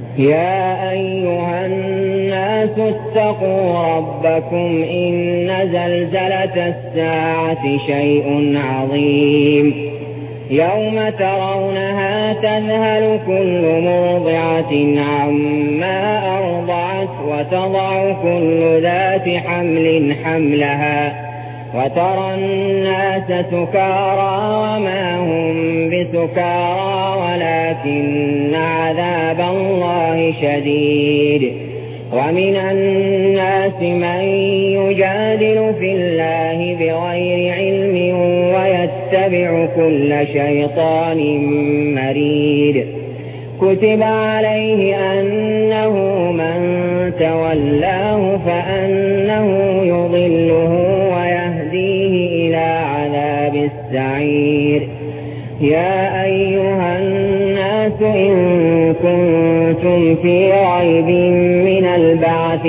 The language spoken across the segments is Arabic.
يا أيها الناس اتقوا ربكم إن زلزلة الساعة شيء عظيم يوم ترونها تذهل كل مرضعة عما أرضعت وتضع كل ذات حمل حملها وترى الناس سكارى وما هم بسكارى ولكن عذاب الله شديد. ومن الناس من يجادل في الله بغير علم ويتبع كل شيطان مريد. كتب عليه أنه من تولاه فأنه يضله ويهديه إلى عذاب السعير. يا أيها الناس إن كنتم في ريب من البعث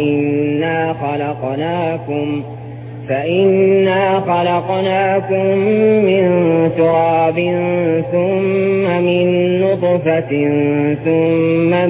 فإنا خلقناكم من تراب ثم من نطفة ثم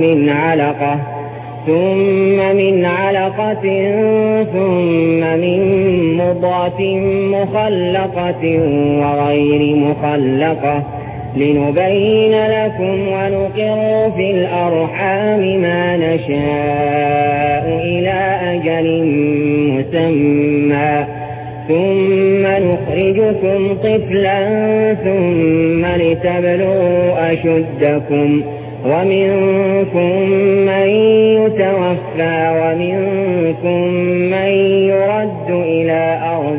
من علقة ثم من مضغة مخلقة وغير مخلقة لنبين لكم ونقر في الأرحام ما نشاء إلى أجل مسمى ثم نخرجكم طفلا ثم لتبلغوا أشدكم ومنكم من يتوفى ومنكم من يرد إلى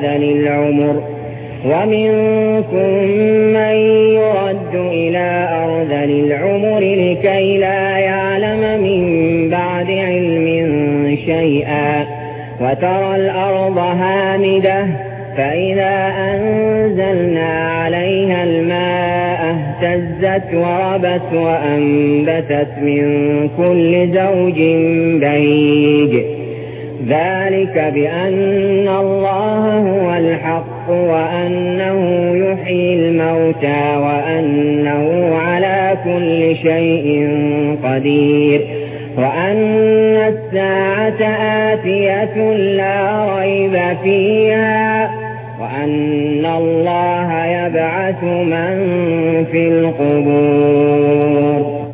أرذل العمر لكي لا يعلم من بعد علم شيئا. وترى الأرض هامدة فإذا أنزلنا عليها الماء اهتزت وربت وأنبتت من كل زوج بهيج. ذلك بأن الله هو الحق وأنه يحيي الموتى وأنه على كل شيء قدير وأن الساعة آتية لا ريب فيها وأن الله يبعث من في القبور.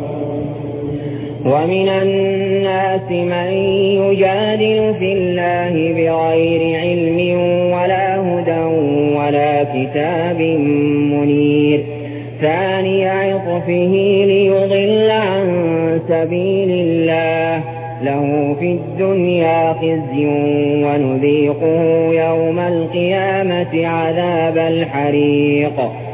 ومن الناس من يجادل في الله بغير علم ولا هدى ولا كتاب منير. ثاني عطفه ليضل عن سبيل الله له في الدنيا خزي ونذيقه يوم القيامة عذاب الحريق.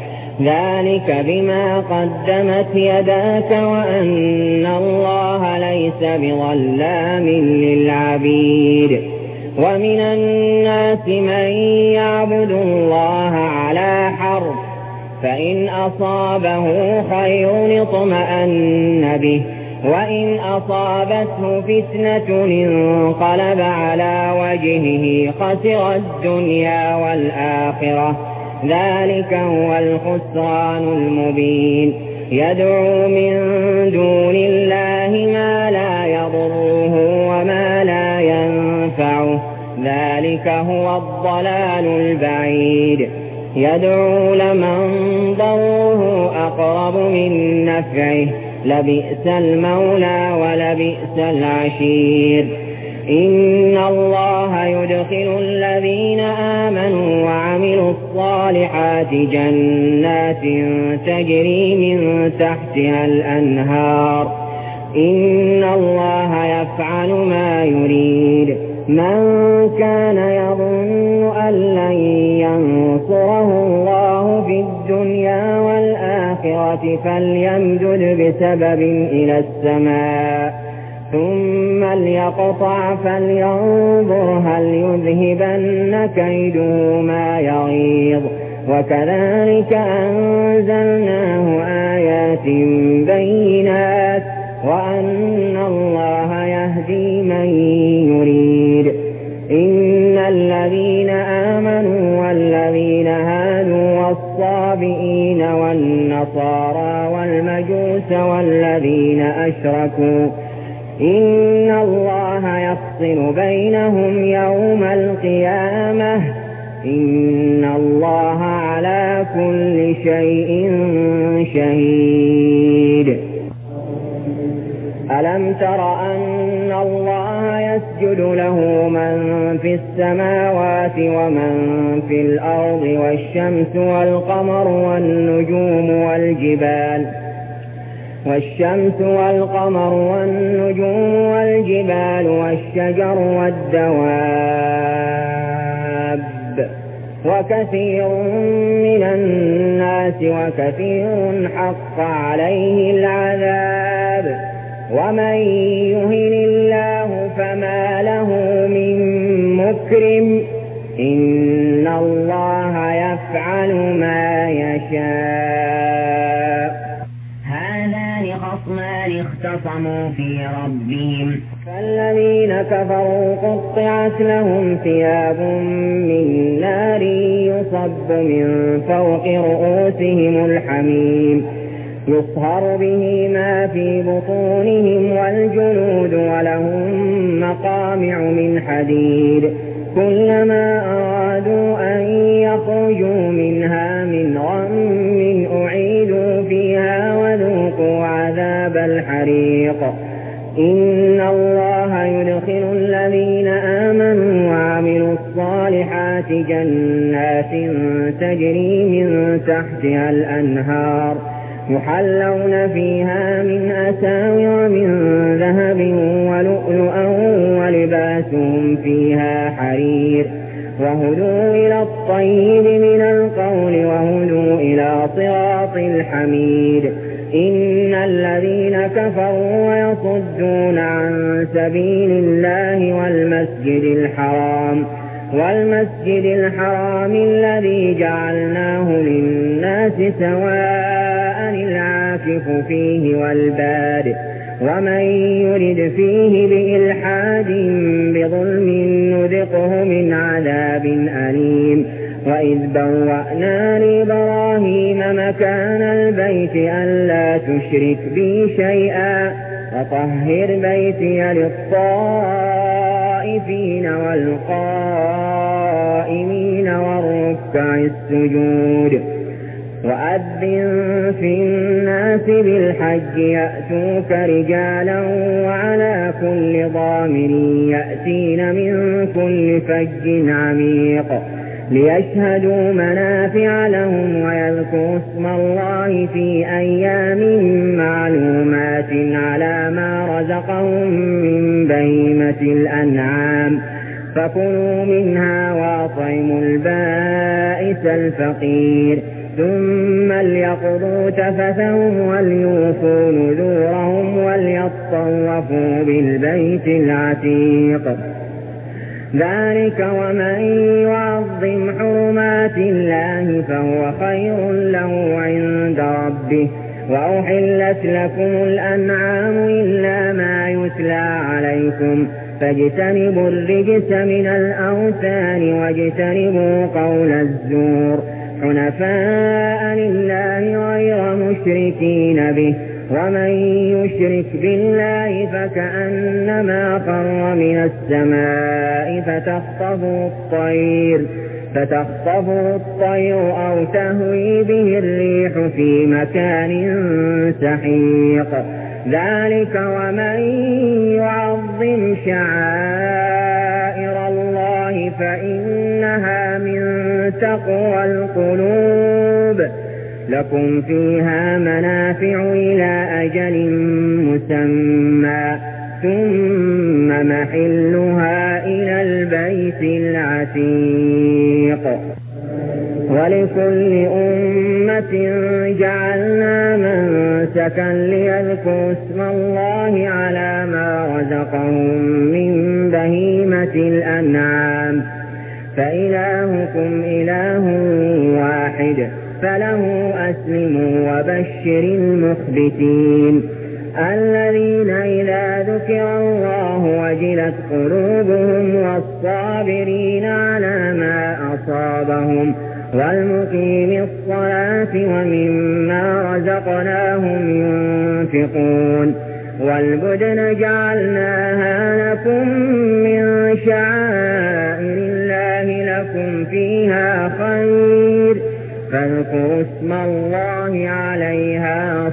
ذلك بما قدمت يداك وأن الله ليس بظلام للعبيد. ومن الناس من يعبد الله على حرف فإن أصابه خير اطمأن به وإن أصابته فتنة انقلب على وجهه خسر الدنيا والآخرة. ذلك هو الخسران المبين. يدعو من دون الله ما لا يضره وما لا ينفعه. ذلك هو الضلال البعيد. يدعو لمن ضره أقرب من نفعه لبئس المولى ولبئس العشير. إن الله يدخل الذين آمنوا وعملوا الصالحات جنات تجري من تحتها الأنهار. إن الله يفعل ما يريد. من كان يظن أن لن ينصره الله في الدنيا والآخرة فليمدد بسبب إلى السماء ثم ليقطع فلينظر هل يذهبن كيده ما يغيظ. وكذلك أنزلناه آيات بينات وأن الله يهدي من يريد. إن الذين آمنوا والذين هادوا والصابئين والنصارى والمجوس والذين أشركوا إن الله يفصل بينهم يوم القيامة إن الله على كل شيء شهيد. ألم تر أن الله يسجد له من في السماوات ومن في الأرض والشمس والقمر والنجوم والجبال والشجر والدواب وكثير من الناس وكثير حق عليه العذاب ومن يهن الله فما له من مكرم إن الله يفعل ما يشاء. هذان خصمان اختصموا في ربهم فالذين كفروا قطعت لهم ثياب من نار يصب من فوق رؤوسهم الحميم يصهر به ما في بطونهم والجلود ولهم مقامع من حديد كلما أرادوا أن يخرجوا منها من غم أعيدوا فيها وذوقوا عذاب الحريق. إن الله يدخل الذين آمنوا وعملوا الصالحات جنات تجري من تحتها الأنهار يحلون فيها من أساور من ذهب ولؤلؤا ولباسهم فيها حرير وهدوا إلى الطيب من القول وهدوا إلى صراط الحميد. إن الذين كفروا ويصدون عن سبيل الله والمسجد الحرام الذي جعلناه للناس سواء العاكف فيه والباد ومن يرد فيه بإلحاد بظلم نذقه من عذاب أليم. وإذ بوأنا لإبراهيم مكان البيت ألا تشرك بي شيئا وطهر بيتي للطائفين والقائمين والركع السجود. وأذن في الناس بالحج يأتوك رجالا وعلى كل ضامر يأتين من كل فج عميق ليشهدوا منافع لهم ويذكروا اسم الله في أيام معلومات على ما رزقهم من بهيمة الأنعام فكلوا منها وأطعموا البائس الفقير ثم ليقضوا تفثهم وليوفوا نذورهم وليطوفوا بالبيت العتيق. ذلك ومن يعظم حرمات الله فهو خير له عند ربه. وأحلت لكم الأنعام إلا ما يتلى عليكم فاجتنبوا الرجس من الأوثان واجتنبوا قول الزور حنفاء لله غير مشركين به ومن يشرك بالله فكأنما خر من السماء فتخطفه الطير أو تهوي به الريح في مكان سحيق. ذلك ومن يعظم شعائر الله فإنها من تقوى القلوب. لكم فيها منافع إلى أجل مسمى ثم محلها إلى البيت العتيق. ولكل أمة جعلنا منسكا ليذكروا اسم الله على ما رزقهم من بهيمة الأنعام فإلهكم إله واحد فله أسلموا وبشر المخبتين الذين إذا ذكر الله وجلت قلوبهم والصابرين على ما أصابهم والمقيم الصلاة ومما رزقناهم ينفقون والبدن جعلناها لكم من شعائر الله لكم فيها خير فاذكروا اسم الله عليها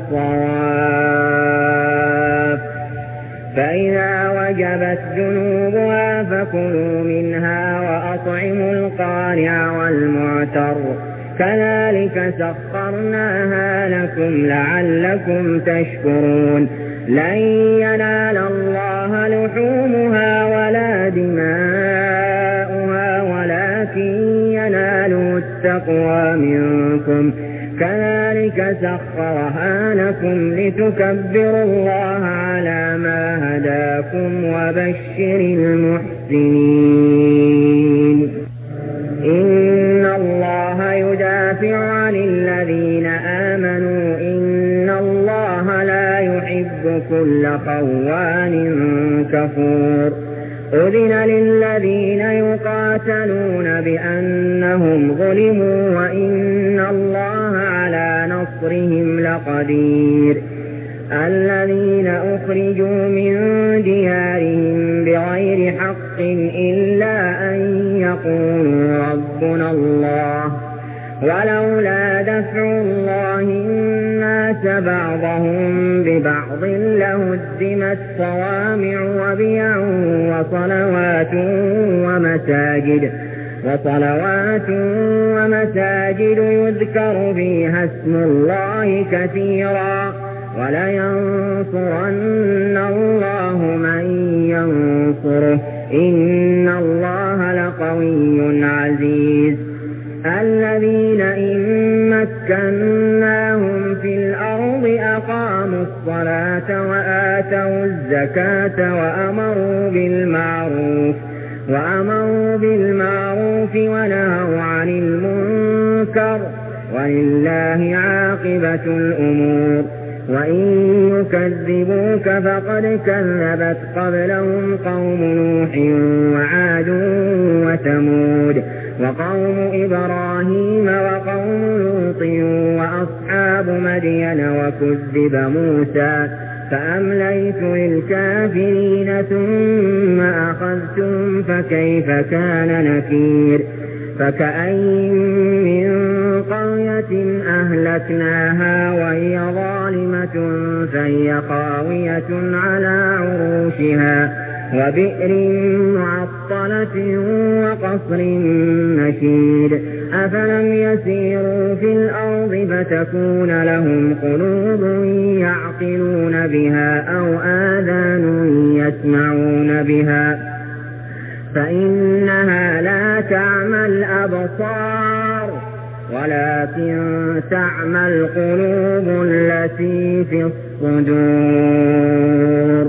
صواف فإذا وجبت جنوبها فكلوا منها وأطعموا القانع والمعتر كذلك سخرناها لكم لعلكم تشكرون لن ينال الله لحومها ولا دماؤها ولكن يناله التقوى منكم كذلك سخرها لكم لتكبروا الله على ما هداكم وبشر المحسنين إن الله يدافع عن الذين آمنوا إن الله لا يحب كل خوان كفور أذن للذين يقاتلون بأنهم ظلموا وإن الله على نصرهم لقدير الذين أخرجوا من ديارهم بغير حق إلا أن يقولوا ربنا الله ولولا دفع الله الناس بعضهم ببعض لهدمت صوامع وبيع وصلوات ومساجد يذكر فيها اسم الله كثيرا ولينصرن الله من ينصره إن الله لقوي عزيز الذين إن مكناهم في الأرض أقاموا الصلاة وآتوا الزكاة وأمروا بالمعروف ونهوا عن المنكر ولله عاقبة الأمور وإن يكذبوك فقد كذبت قبلهم قوم نوح وعاد وثمود وقوم إبراهيم وقوم لوط وأصحاب مدين وكذب موسى فأمليت للكافرين ثم أخذتهم فكيف كان نكير فكأين من قرية أهلكناها وهي ظالمة فهي خاوية على عروشها وبئر معطلة وقصر مشيد أفلم يسيروا في الأرض فتكون لهم قلوب يعقلون بها أو آذان يسمعون بها فإنها لا تعمى الأبصار ولكن تعمى القلوب التي في الصدور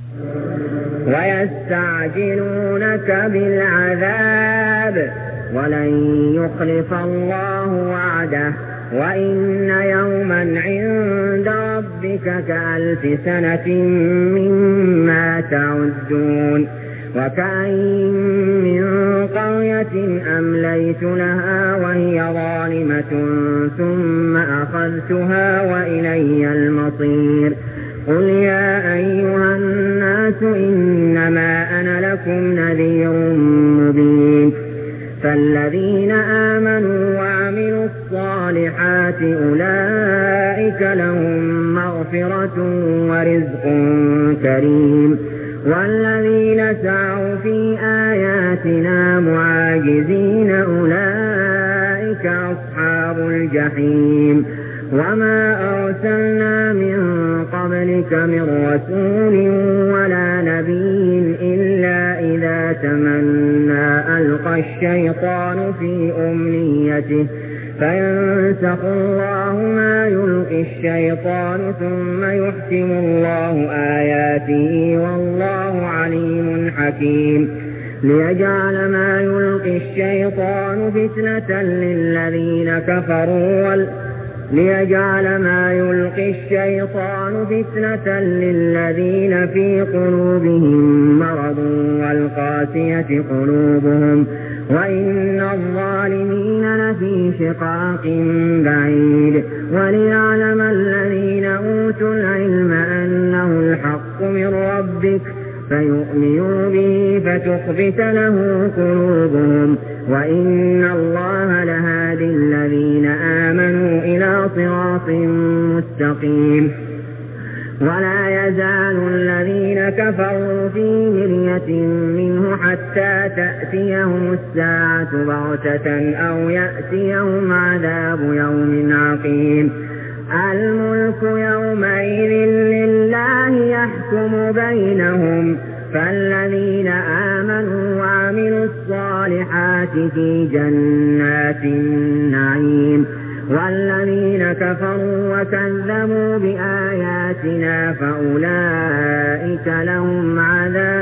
ويستعجلونك بالعذاب ولن يخلف الله وعده وإن يوما عند ربك كألف سنة مما تعدون وكأين من قرية أمليت لها وهي ظالمة ثم أخذتها وإلي المصير قل يا أيها الناس إنما أنا لكم نذير مبين فالذين آمنوا وعملوا الصالحات أولئك لهم مغفرة ورزق كريم والذين سعوا في آياتنا معاجزين أولئك أصحاب الجحيم وما أرسلنا من قبلك من رسول ولا نبي إلا إذا تمنى ألقى الشيطان في أمنيته فينسخ الله ما يلقي الشيطان ثم يحكم الله آياته والله عليم حكيم ليجعل ما يلقي الشيطان فتنة ليجعل ما يلقي الشيطان فتنة للذين في قلوبهم مرض والقاسية قلوبهم وإن الظالمين لفي شقاق بعيد وليعلم الذين أوتوا العلم أنه الحق من ربك فيؤمنوا به فتخبت له قلوبهم وإن الله لهادي الذين آمنوا إلى صراط مستقيم. ولا يزال الذين كفروا في مرية منه حتى تأتيهم الساعة بغتة أو يأتيهم عذاب يوم عقيم. الملك يومئذ لله يحكم بينهم فالذين آمنوا وعملوا الصالحات في جنات النعيم والذين كفروا وكذبوا بآياتنا فأولئك لهم عذاب